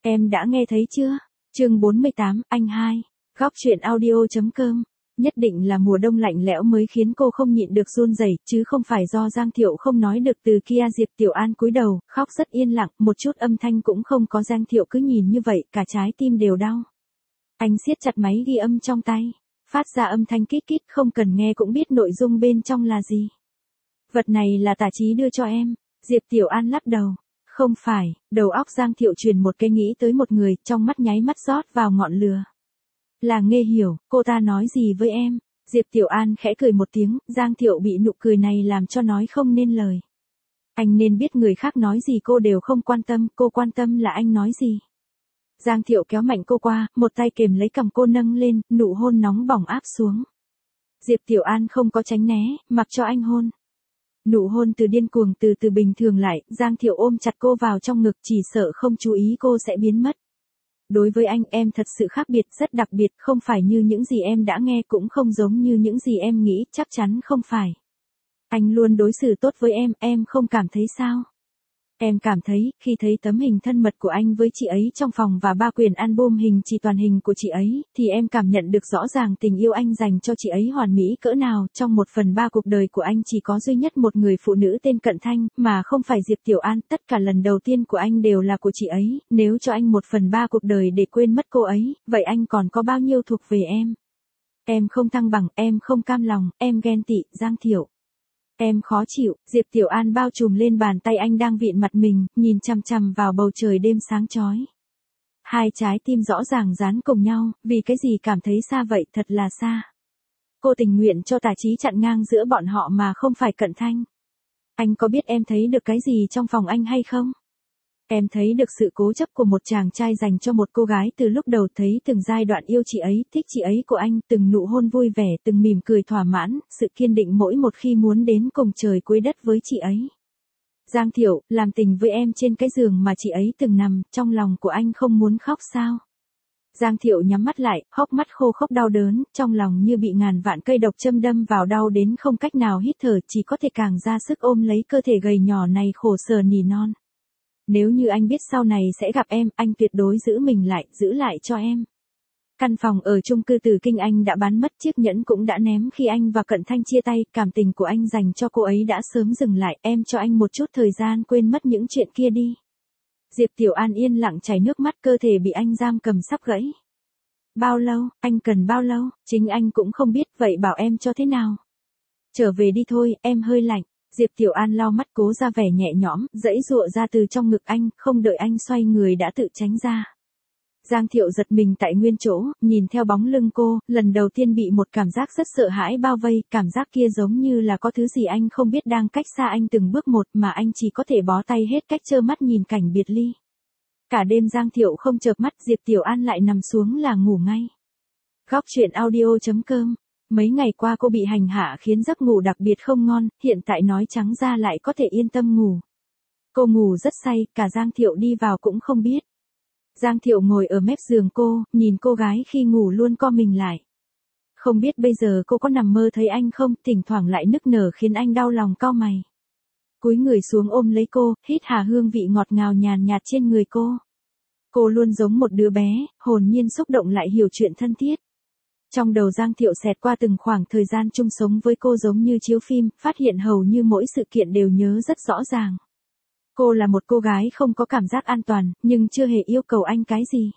Em đã nghe thấy chưa? Chương 48, anh hai. Góc truyện audio.com. Nhất định là mùa đông lạnh lẽo mới khiến cô không nhịn được run rẩy, chứ không phải do Giang Thiệu không nói được từ kia. Diệp Tiểu An cúi đầu, khóc rất yên lặng, một chút âm thanh cũng không có. Giang Thiệu cứ nhìn như vậy, cả trái tim đều đau. Anh siết chặt máy ghi âm trong tay, phát ra âm thanh kít kít, không cần nghe cũng biết nội dung bên trong là gì. Vật này là Tả Chí đưa cho em. Diệp Tiểu An lắc đầu. Không phải. Đầu óc Giang Thiệu truyền một cái nghĩ tới một người, trong mắt nháy mắt rót vào ngọn lửa. Là Nghê Hiểu, cô ta nói gì với em? Diệp Tiểu An khẽ cười một tiếng, Giang Thiệu bị nụ cười này làm cho nói không nên lời. Anh nên biết người khác nói gì cô đều không quan tâm, cô quan tâm là anh nói gì. Giang Thiệu kéo mạnh cô qua, một tay kềm lấy cằm cô nâng lên, nụ hôn nóng bỏng áp xuống. Diệp Tiểu An không có tránh né, mặc cho anh hôn. Nụ hôn từ điên cuồng từ bình thường lại, Giang Thiệu ôm chặt cô vào trong ngực, chỉ sợ không chú ý cô sẽ biến mất. Đối với anh, em thật sự khác biệt, rất đặc biệt, không phải như những gì em đã nghe, cũng không giống như những gì em nghĩ, chắc chắn không phải. Anh luôn đối xử tốt với em không cảm thấy sao? Em cảm thấy, khi thấy tấm hình thân mật của anh với chị ấy trong phòng và 3 quyển album hình chỉ toàn hình của chị ấy, thì em cảm nhận được rõ ràng tình yêu anh dành cho chị ấy hoàn mỹ cỡ nào. Trong 1/3 cuộc đời của anh chỉ có duy nhất một người phụ nữ tên Cận Thanh, mà không phải Diệp Tiểu An. Tất cả lần đầu tiên của anh đều là của chị ấy. Nếu cho anh 1/3 cuộc đời để quên mất cô ấy, vậy anh còn có bao nhiêu thuộc về em? Em không thăng bằng, em không cam lòng, em ghen tị, Giang Thiệu. Em khó chịu. Diệp Tiểu An bao trùm lên bàn tay anh đang vịn mặt mình, nhìn chằm chằm vào bầu trời đêm sáng chói. Hai trái tim rõ ràng dán cùng nhau, vì cái gì cảm thấy xa vậy, thật là xa. Cô tình nguyện cho Tả Chí chặn ngang giữa bọn họ mà không phải Cận Thanh. Anh có biết em thấy được cái gì trong phòng anh hay không? Em thấy được sự cố chấp của một chàng trai dành cho một cô gái từ lúc đầu, thấy từng giai đoạn yêu chị ấy, thích chị ấy của anh, từng nụ hôn vui vẻ, từng mỉm cười thỏa mãn, sự kiên định mỗi một khi muốn đến cùng trời cuối đất với chị ấy. Giang Thiệu, làm tình với em trên cái giường mà chị ấy từng nằm, trong lòng của anh không muốn khóc sao? Giang Thiệu nhắm mắt lại, hốc mắt khô khốc đau đớn, trong lòng như bị ngàn vạn cây độc châm đâm vào, đau đến không cách nào hít thở, chỉ có thể càng ra sức ôm lấy cơ thể gầy nhỏ này, khổ sở nỉ non. Nếu như anh biết sau này sẽ gặp em, anh tuyệt đối giữ mình lại, giữ lại cho em. Căn phòng ở chung cư Tử Kinh anh đã bán mất, chiếc nhẫn cũng đã ném khi anh và Cận Thanh chia tay, cảm tình của anh dành cho cô ấy đã sớm dừng lại, em cho anh một chút thời gian quên mất những chuyện kia đi. Diệp Tiểu An yên lặng chảy nước mắt, cơ thể bị anh giam cầm sắp gãy. Bao lâu, anh cần bao lâu, chính anh cũng không biết, vậy bảo em cho thế nào? Trở về đi thôi, em hơi lạnh. Diệp Tiểu An lau mắt cố ra vẻ nhẹ nhõm, giãy giụa ra từ trong ngực anh, không đợi anh xoay người đã tự tránh ra. Giang Thiệu giật mình tại nguyên chỗ, nhìn theo bóng lưng cô, lần đầu tiên bị một cảm giác rất sợ hãi bao vây, cảm giác kia giống như là có thứ gì anh không biết đang cách xa anh từng bước một, mà anh chỉ có thể bó tay hết cách, trơ mắt nhìn cảnh biệt ly. Cả đêm Giang Thiệu không chợp mắt, Diệp Tiểu An lại nằm xuống là ngủ ngay. Góc truyện audio.com. Mấy ngày qua cô bị hành hạ khiến giấc ngủ đặc biệt không ngon, hiện tại nói trắng ra lại có thể yên tâm ngủ. Cô ngủ rất say, cả Giang Thiệu đi vào cũng không biết. Giang Thiệu ngồi ở mép giường cô, nhìn cô gái khi ngủ luôn co mình lại. Không biết bây giờ cô có nằm mơ thấy anh không, thỉnh thoảng lại nức nở khiến anh đau lòng cau mày. Cúi người xuống ôm lấy cô, hít hà hương vị ngọt ngào nhàn nhạt trên người cô. Cô luôn giống một đứa bé, hồn nhiên xúc động lại hiểu chuyện thân thiết. Trong đầu Giang Thiệu xẹt qua từng khoảng thời gian chung sống với cô giống như chiếu phim, phát hiện hầu như mỗi sự kiện đều nhớ rất rõ ràng. Cô là một cô gái không có cảm giác an toàn, nhưng chưa hề yêu cầu anh cái gì.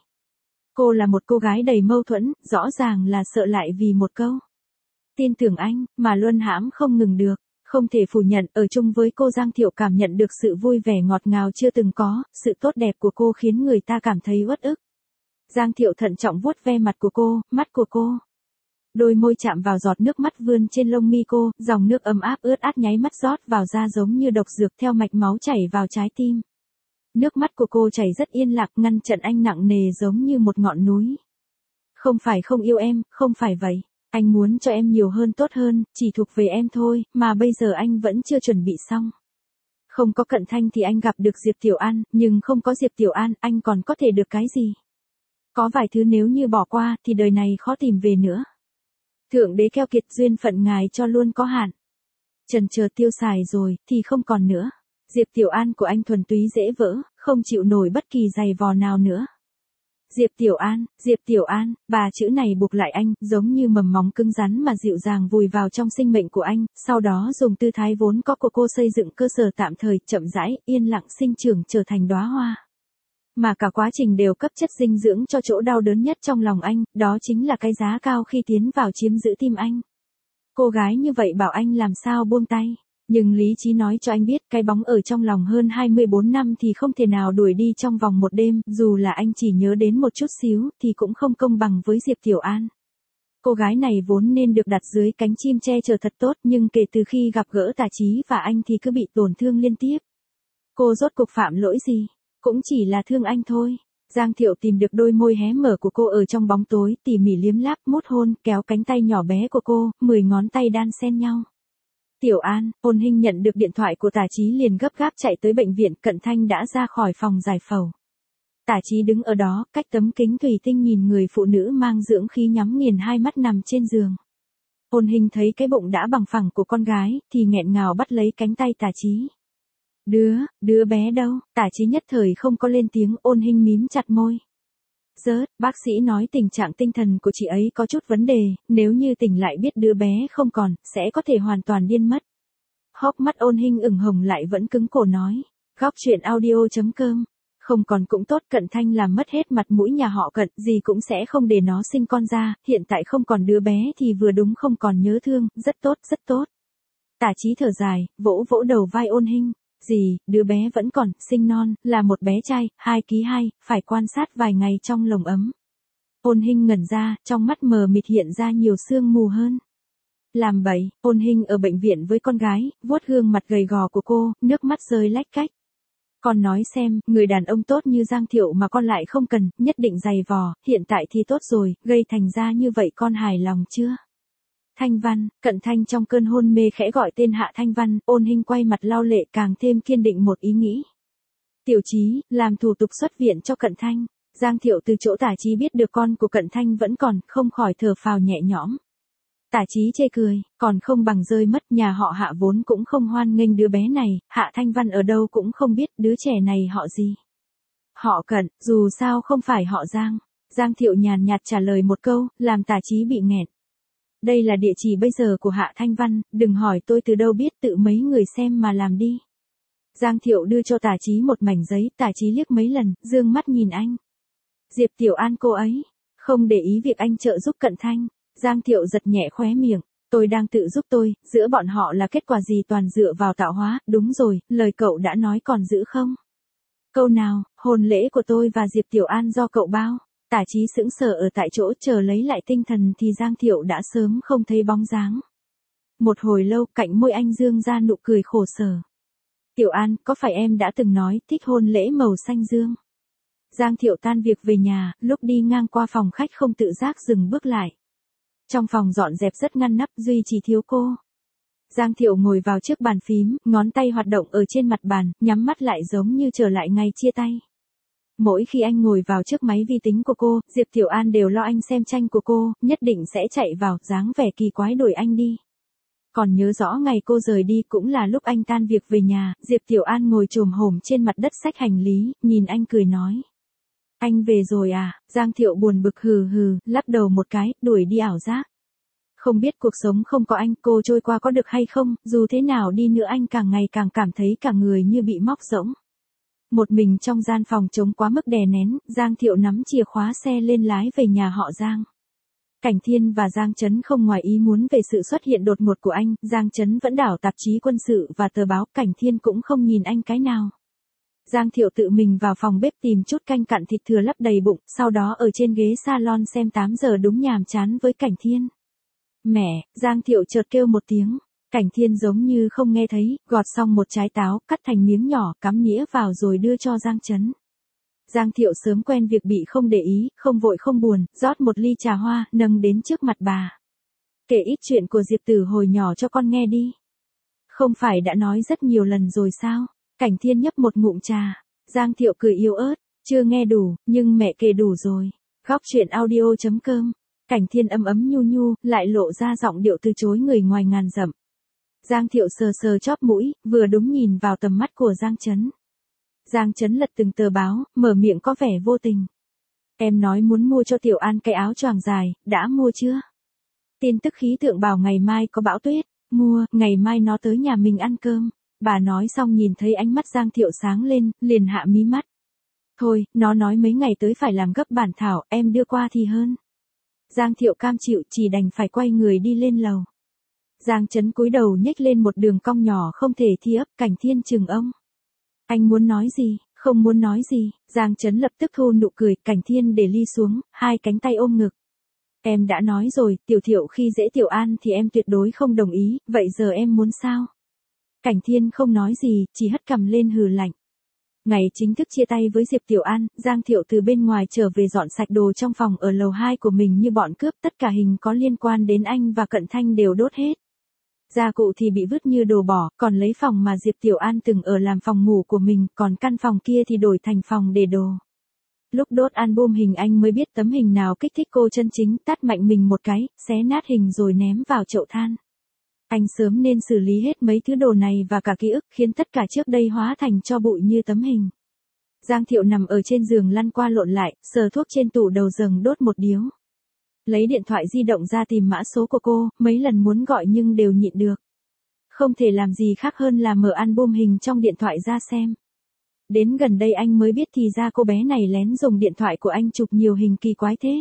Cô là một cô gái đầy mâu thuẫn, rõ ràng là sợ lại vì một câu. Tin tưởng anh, mà luân hãm không ngừng được. Không thể phủ nhận, ở chung với cô Giang Thiệu cảm nhận được sự vui vẻ ngọt ngào chưa từng có, sự tốt đẹp của cô khiến người ta cảm thấy uất ức. Giang Thiệu thận trọng vuốt ve mặt của cô, mắt của cô. Đôi môi chạm vào giọt nước mắt vươn trên lông mi cô, dòng nước ấm áp ướt át nháy mắt rót vào da giống như độc dược theo mạch máu chảy vào trái tim. Nước mắt của cô chảy rất yên lặng, ngăn chặn anh nặng nề giống như một ngọn núi. Không phải không yêu em, không phải vậy. Anh muốn cho em nhiều hơn, tốt hơn, chỉ thuộc về em thôi, mà bây giờ anh vẫn chưa chuẩn bị xong. Không có Cận Thanh thì anh gặp được Diệp Tiểu An, nhưng không có Diệp Tiểu An, anh còn có thể được cái gì? Có vài thứ nếu như bỏ qua, thì đời này khó tìm về nữa. Thượng đế keo kiệt, duyên phận ngài cho luôn có hạn. Chần chờ tiêu xài rồi, thì không còn nữa. Diệp Tiểu An của anh thuần túy dễ vỡ, không chịu nổi bất kỳ giày vò nào nữa. Diệp Tiểu An, ba chữ này buộc lại anh, giống như mầm móng cứng rắn mà dịu dàng vùi vào trong sinh mệnh của anh, sau đó dùng tư thái vốn có của cô xây dựng cơ sở tạm thời, chậm rãi, yên lặng sinh trưởng trở thành đóa hoa. Mà cả quá trình đều cấp chất dinh dưỡng cho chỗ đau đớn nhất trong lòng anh, đó chính là cái giá cao khi tiến vào chiếm giữ tim anh. Cô gái như vậy bảo anh làm sao buông tay. Nhưng lý trí nói cho anh biết cái bóng ở trong lòng hơn 24 năm thì không thể nào đuổi đi trong vòng một đêm, dù là anh chỉ nhớ đến một chút xíu thì cũng không công bằng với Diệp Tiểu An. Cô gái này vốn nên được đặt dưới cánh chim che chở thật tốt, nhưng kể từ khi gặp gỡ Tả Chí và anh thì cứ bị tổn thương liên tiếp. Cô rốt cuộc phạm lỗi gì? Cũng chỉ là thương anh thôi. Giang Thiệu tìm được đôi môi hé mở của cô ở trong bóng tối, tỉ mỉ liếm láp, mút hôn, kéo cánh tay nhỏ bé của cô, 10 ngón tay đan xen nhau. Tiểu An, Ôn Hinh nhận được điện thoại của Tả Chí liền gấp gáp chạy tới bệnh viện, Cận Thanh đã ra khỏi phòng giải phẫu. Tả Chí đứng ở đó, cách tấm kính thủy tinh nhìn người phụ nữ mang dưỡng khí nhắm nghiền hai mắt nằm trên giường. Ôn Hinh thấy cái bụng đã bằng phẳng của con gái, thì nghẹn ngào bắt lấy cánh tay Tả Chí. Đứa bé đâu? Tả Chí nhất thời không có lên tiếng. Ôn Hinh mím chặt môi. Bác sĩ nói tình trạng tinh thần của chị ấy có chút vấn đề, nếu như tỉnh lại biết đứa bé không còn, sẽ có thể hoàn toàn điên mất. Hốc mắt Ôn Hinh ửng hồng lại vẫn cứng cổ nói. Góc truyện audio.com. Không còn cũng tốt, Cận Thanh làm mất hết mặt mũi nhà họ Cận, gì cũng sẽ không để nó sinh con ra, hiện tại không còn đứa bé thì vừa đúng không còn nhớ thương, rất tốt. Tả Chí thở dài, vỗ vỗ đầu vai Ôn Hinh. Đứa bé vẫn còn, sinh non, là một bé trai, 2 kg 2, phải quan sát vài ngày trong lồng ấm. Ôn Hinh ngẩn ra, trong mắt mờ mịt hiện ra nhiều sương mù hơn. Làm bậy, Ôn Hinh ở bệnh viện với con gái, vuốt gương mặt gầy gò của cô, nước mắt rơi lách cách. Con nói xem, người đàn ông tốt như Giang Thiệu mà con lại không cần, nhất định giày vò, hiện tại thì tốt rồi, gây thành ra như vậy con hài lòng chưa? Thanh Văn, Cận Thanh trong cơn hôn mê khẽ gọi tên Hạ Thanh Văn, Ôn Hinh quay mặt lau lệ càng thêm kiên định một ý nghĩ. Tiểu Chí, làm thủ tục xuất viện cho Cận Thanh. Giang Thiệu từ chỗ Tả Chí biết được con của Cận Thanh vẫn còn, không khỏi thở phào nhẹ nhõm. Tả Chí chê cười, còn không bằng rơi mất, nhà họ Hạ vốn cũng không hoan nghênh đứa bé này, Hạ Thanh Văn ở đâu cũng không biết đứa trẻ này họ gì. Họ Cận, dù sao không phải họ Giang. Giang Thiệu nhàn nhạt trả lời một câu, làm Tả Chí bị nghẹn. Đây là địa chỉ bây giờ của Hạ Thanh Văn, đừng hỏi tôi từ đâu biết, tự mấy người xem mà làm đi. Giang Thiệu đưa cho Tả Chí một mảnh giấy, Tả Chí liếc mấy lần, dương mắt nhìn anh. Diệp Tiểu An cô ấy, không để ý việc anh trợ giúp Cận Thanh. Giang Thiệu giật nhẹ khóe miệng, tôi đang tự giúp tôi, giữa bọn họ là kết quả gì toàn dựa vào tạo hóa, đúng rồi, lời cậu đã nói còn giữ không? Câu nào, hôn lễ của tôi và Diệp Tiểu An do cậu bao? Tả Chí sững sờ ở tại chỗ chờ lấy lại tinh thần thì Giang Thiệu đã sớm không thấy bóng dáng. Một hồi lâu cạnh môi anh dương ra nụ cười khổ sở. Tiểu An, có phải em đã từng nói thích hôn lễ màu xanh dương? Giang Thiệu tan việc về nhà, lúc đi ngang qua phòng khách không tự giác dừng bước lại. Trong phòng dọn dẹp rất ngăn nắp, duy chỉ thiếu cô. Giang Thiệu ngồi vào trước bàn phím, ngón tay hoạt động ở trên mặt bàn, nhắm mắt lại giống như trở lại ngày chia tay. Mỗi khi anh ngồi vào trước máy vi tính của cô, Diệp Tiểu An đều lo anh xem tranh của cô, nhất định sẽ chạy vào, dáng vẻ kỳ quái đuổi anh đi. Còn nhớ rõ ngày cô rời đi cũng là lúc anh tan việc về nhà, Diệp Tiểu An ngồi chồm hổm trên mặt đất xách hành lý, nhìn anh cười nói. Anh về rồi à? Giang Thiệu buồn bực hừ, lắc đầu một cái, đuổi đi ảo giác. Không biết cuộc sống không có anh cô trôi qua có được hay không, dù thế nào đi nữa anh càng ngày càng cảm thấy cả người như bị móc rỗng. Một mình trong gian phòng trống quá mức đè nén, Giang Thiệu nắm chìa khóa xe lên lái về nhà họ Giang. Cảnh Thiên và Giang Chấn không ngoài ý muốn về sự xuất hiện đột ngột của anh, Giang Chấn vẫn đảo tạp chí quân sự và tờ báo, Cảnh Thiên cũng không nhìn anh cái nào. Giang Thiệu tự mình vào phòng bếp tìm chút canh cặn thịt thừa lấp đầy bụng, sau đó ở trên ghế salon xem 8 giờ đúng nhàm chán với Cảnh Thiên. Mẹ, Giang Thiệu chợt kêu một tiếng. Cảnh Thiên giống như không nghe thấy, gọt xong một trái táo, cắt thành miếng nhỏ, cắm nĩa vào rồi đưa cho Giang Chấn. Giang Thiệu sớm quen việc bị không để ý, không vội không buồn, rót một ly trà hoa, nâng đến trước mặt bà. Kể ít chuyện của Diệp Tử hồi nhỏ cho con nghe đi. Không phải đã nói rất nhiều lần rồi sao? Cảnh Thiên nhấp một ngụm trà. Giang Thiệu cười yếu ớt, chưa nghe đủ, nhưng mẹ kể đủ rồi. Góc truyện audio.com. Cảnh Thiên ấm nhu nhu, lại lộ ra giọng điệu từ chối người ngoài ngàn dặm. Giang Thiệu sờ chóp mũi, vừa đúng nhìn vào tầm mắt của Giang Chấn. Giang Chấn lật từng tờ báo, mở miệng có vẻ vô tình. Em nói muốn mua cho Tiểu An cái áo choàng dài, đã mua chưa? Tin tức khí tượng bảo ngày mai có bão tuyết, mua, ngày mai nó tới nhà mình ăn cơm. Bà nói xong nhìn thấy ánh mắt Giang Thiệu sáng lên, liền hạ mí mắt. Thôi, nó nói mấy ngày tới phải làm gấp bản thảo, em đưa qua thì hơn. Giang Thiệu cam chịu, chỉ đành phải quay người đi lên lầu. Giang Chấn cúi đầu nhếch lên một đường cong nhỏ không thể thi ấp. Cảnh Thiên chừng ông. Anh muốn nói gì? Không muốn nói gì. Giang Chấn lập tức thu nụ cười. Cảnh Thiên để ly xuống, hai cánh tay ôm ngực. Em đã nói rồi, Tiểu Thiệu khi dễ Tiểu An thì em tuyệt đối không đồng ý, vậy giờ em muốn sao? Cảnh Thiên không nói gì, chỉ hất cằm lên hừ lạnh. Ngày chính thức chia tay với Diệp Tiểu An, Giang Thiệu từ bên ngoài trở về dọn sạch đồ trong phòng ở lầu 2 của mình như bọn cướp, tất cả hình có liên quan đến anh và Cận Thanh đều đốt hết. Gia cụ thì bị vứt như đồ bỏ, còn lấy phòng mà Diệp Tiểu An từng ở làm phòng ngủ của mình, còn căn phòng kia thì đổi thành phòng để đồ. Lúc đốt album hình anh mới biết tấm hình nào kích thích cô chân chính, tát mạnh mình một cái, xé nát hình rồi ném vào chậu than. Anh sớm nên xử lý hết mấy thứ đồ này và cả ký ức khiến tất cả trước đây hóa thành tro bụi như tấm hình. Giang Thiệu nằm ở trên giường lăn qua lộn lại, sờ thuốc trên tủ đầu giường đốt một điếu. Lấy điện thoại di động ra tìm mã số của cô, mấy lần muốn gọi nhưng đều nhịn được. Không thể làm gì khác hơn là mở album hình trong điện thoại ra xem. Đến gần đây anh mới biết thì ra cô bé này lén dùng điện thoại của anh chụp nhiều hình kỳ quái thế.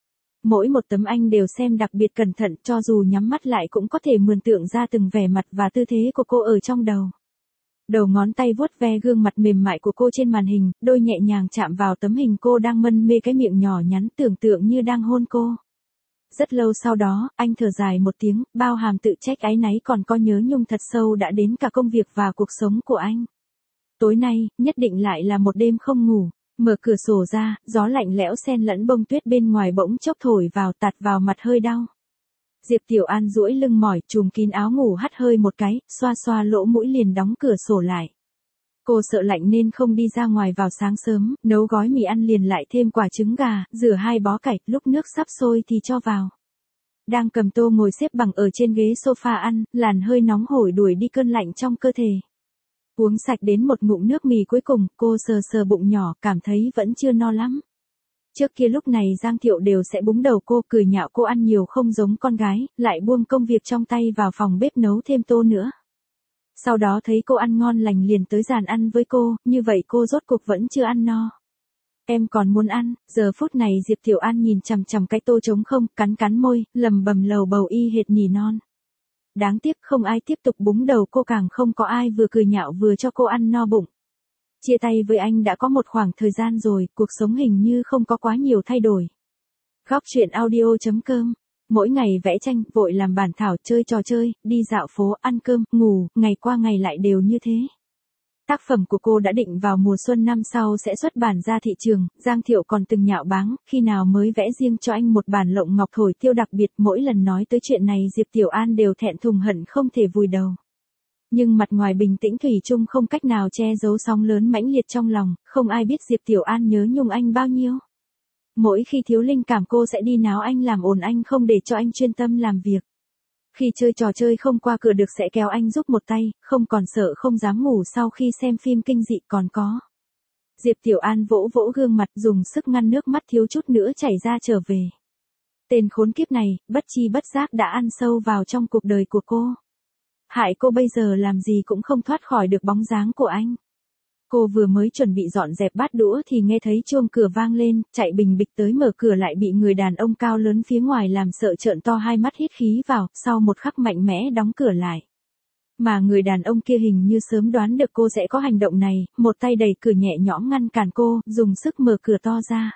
Mỗi một tấm anh đều xem đặc biệt cẩn thận, cho dù nhắm mắt lại cũng có thể mường tượng ra từng vẻ mặt và tư thế của cô ở trong đầu. Đầu ngón tay vuốt ve gương mặt mềm mại của cô trên màn hình, đôi nhẹ nhàng chạm vào tấm hình cô đang mân mê cái miệng nhỏ nhắn tưởng tượng như đang hôn cô. Rất lâu sau đó, anh thở dài một tiếng, bao hàm tự trách áy náy còn có nhớ nhung thật sâu đã đến cả công việc và cuộc sống của anh. Tối nay, nhất định lại là một đêm không ngủ. Mở cửa sổ ra, gió lạnh lẽo xen lẫn bông tuyết bên ngoài bỗng chốc thổi vào tạt vào mặt hơi đau. Diệp Tiểu An duỗi lưng mỏi, trùm kín áo ngủ hắt hơi một cái, xoa xoa lỗ mũi liền đóng cửa sổ lại. Cô sợ lạnh nên không đi ra ngoài vào sáng sớm, nấu gói mì ăn liền lại thêm quả trứng gà, rửa 2 bó cải, lúc nước sắp sôi thì cho vào. Đang cầm tô ngồi xếp bằng ở trên ghế sofa ăn, làn hơi nóng hổi đuổi đi cơn lạnh trong cơ thể. Uống sạch đến một ngụm nước mì cuối cùng, cô sờ sờ bụng nhỏ, cảm thấy vẫn chưa no lắm. Trước kia lúc này Giang Thiệu đều sẽ búng đầu cô, cười nhạo cô ăn nhiều không giống con gái, lại buông công việc trong tay vào phòng bếp nấu thêm tô nữa. Sau đó thấy cô ăn ngon lành liền tới dàn ăn với cô, như vậy cô rốt cuộc vẫn chưa ăn no. Em còn muốn ăn, giờ phút này Diệp Tiểu An nhìn chằm chằm cái tô trống không, cắn cắn môi, lầm bầm lầu bầu y hệt nỉ non. Đáng tiếc không ai tiếp tục búng đầu cô, càng không có ai vừa cười nhạo vừa cho cô ăn no bụng. Chia tay với anh đã có một khoảng thời gian rồi, cuộc sống hình như không có quá nhiều thay đổi. Góc truyện audio.com. Mỗi ngày vẽ tranh, vội làm bản thảo, chơi trò chơi, đi dạo phố, ăn cơm, ngủ, ngày qua ngày lại đều như thế. Tác phẩm của cô đã định vào mùa xuân năm sau sẽ xuất bản ra thị trường, Giang Thiệu còn từng nhạo báng, khi nào mới vẽ riêng cho anh một bản lộng ngọc thổi tiêu đặc biệt. Mỗi lần nói tới chuyện này Diệp Tiểu An đều thẹn thùng hận không thể vùi đầu. Nhưng mặt ngoài bình tĩnh thủy chung không cách nào che giấu sóng lớn mãnh liệt trong lòng, không ai biết Diệp Tiểu An nhớ nhung anh bao nhiêu. Mỗi khi thiếu linh cảm cô sẽ đi náo anh làm ồn anh không để cho anh chuyên tâm làm việc. Khi chơi trò chơi không qua cửa được sẽ kéo anh giúp một tay, không còn sợ không dám ngủ sau khi xem phim kinh dị còn có. Diệp Tiểu An vỗ vỗ gương mặt dùng sức ngăn nước mắt thiếu chút nữa chảy ra trở về. Tên khốn kiếp này, bất chi bất giác đã ăn sâu vào trong cuộc đời của cô. Hại cô bây giờ làm gì cũng không thoát khỏi được bóng dáng của anh. Cô vừa mới chuẩn bị dọn dẹp bát đũa thì nghe thấy chuông cửa vang lên, chạy bình bịch tới mở cửa lại bị người đàn ông cao lớn phía ngoài làm sợ trợn to hai mắt hít khí vào, sau một khắc mạnh mẽ đóng cửa lại. Mà người đàn ông kia hình như sớm đoán được cô sẽ có hành động này, một tay đẩy cửa nhẹ nhõm ngăn cản cô, dùng sức mở cửa to ra.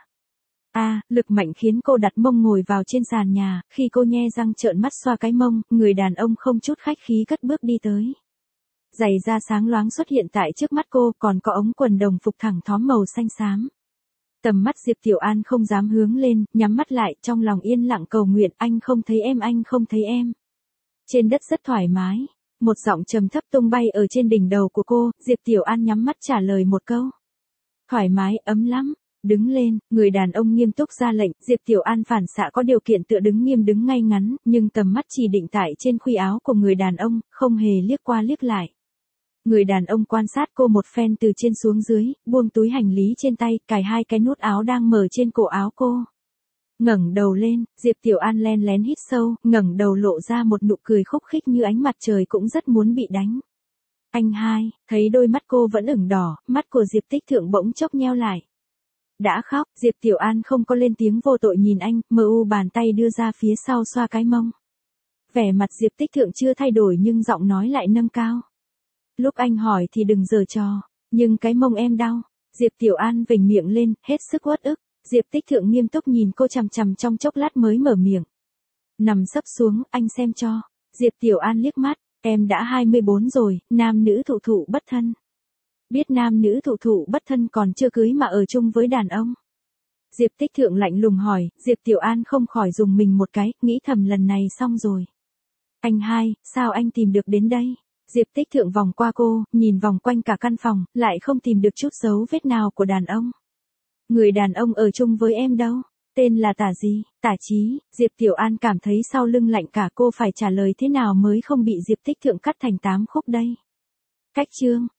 Lực mạnh khiến cô đặt mông ngồi vào trên sàn nhà, khi cô nhe răng trợn mắt xoa cái mông, người đàn ông không chút khách khí cất bước đi tới. Giày da sáng loáng xuất hiện tại trước mắt cô, còn có ống quần đồng phục thẳng thóm màu xanh xám. Tầm mắt Diệp Tiểu An không dám hướng lên, nhắm mắt lại, trong lòng yên lặng cầu nguyện, anh không thấy em, anh không thấy em. Trên đất rất thoải mái, một giọng trầm thấp tung bay ở trên đỉnh đầu của cô, Diệp Tiểu An nhắm mắt trả lời một câu. Thoải mái, ấm lắm. Đứng lên, người đàn ông nghiêm túc ra lệnh, Diệp Tiểu An phản xạ có điều kiện tựa đứng nghiêm đứng ngay ngắn, nhưng tầm mắt chỉ định tại trên khuy áo của người đàn ông, không hề liếc qua liếc lại. Người đàn ông quan sát cô một phen từ trên xuống dưới, buông túi hành lý trên tay, cài 2 cái nút áo đang mở trên cổ áo cô. Ngẩng đầu lên, Diệp Tiểu An len lén hít sâu, ngẩng đầu lộ ra một nụ cười khúc khích như ánh mặt trời cũng rất muốn bị đánh. Anh hai, thấy đôi mắt cô vẫn ửng đỏ, mắt của Diệp Tích Thượng bỗng chốc nheo lại. Đã khóc, Diệp Tiểu An không có lên tiếng vô tội nhìn anh, mờ u bàn tay đưa ra phía sau xoa cái mông. Vẻ mặt Diệp Tích Thượng chưa thay đổi nhưng giọng nói lại nâng cao. Lúc anh hỏi thì đừng giở trò, nhưng cái mông em đau. Diệp Tiểu An vểnh miệng lên, hết sức uất ức. Diệp Tích Thượng nghiêm túc nhìn cô chằm chằm trong chốc lát mới mở miệng. Nằm sấp xuống, anh xem cho. Diệp Tiểu An liếc mắt, em đã 24 rồi, nam nữ thụ thụ bất thân. Biết nam nữ thụ thụ bất thân còn chưa cưới mà ở chung với đàn ông. Diệp Tích Thượng lạnh lùng hỏi, Diệp Tiểu An không khỏi dùng mình một cái, nghĩ thầm lần này xong rồi. Anh hai, sao anh tìm được đến đây? Diệp Tích Thượng vòng qua cô, nhìn vòng quanh cả căn phòng, lại không tìm được chút dấu vết nào của đàn ông. Người đàn ông ở chung với em đâu? Tên là Tả gì? Tả Chí. Diệp Tiểu An cảm thấy sau lưng lạnh cả, cô phải trả lời thế nào mới không bị Diệp Tích Thượng cắt thành 8 khúc đây. Cách chương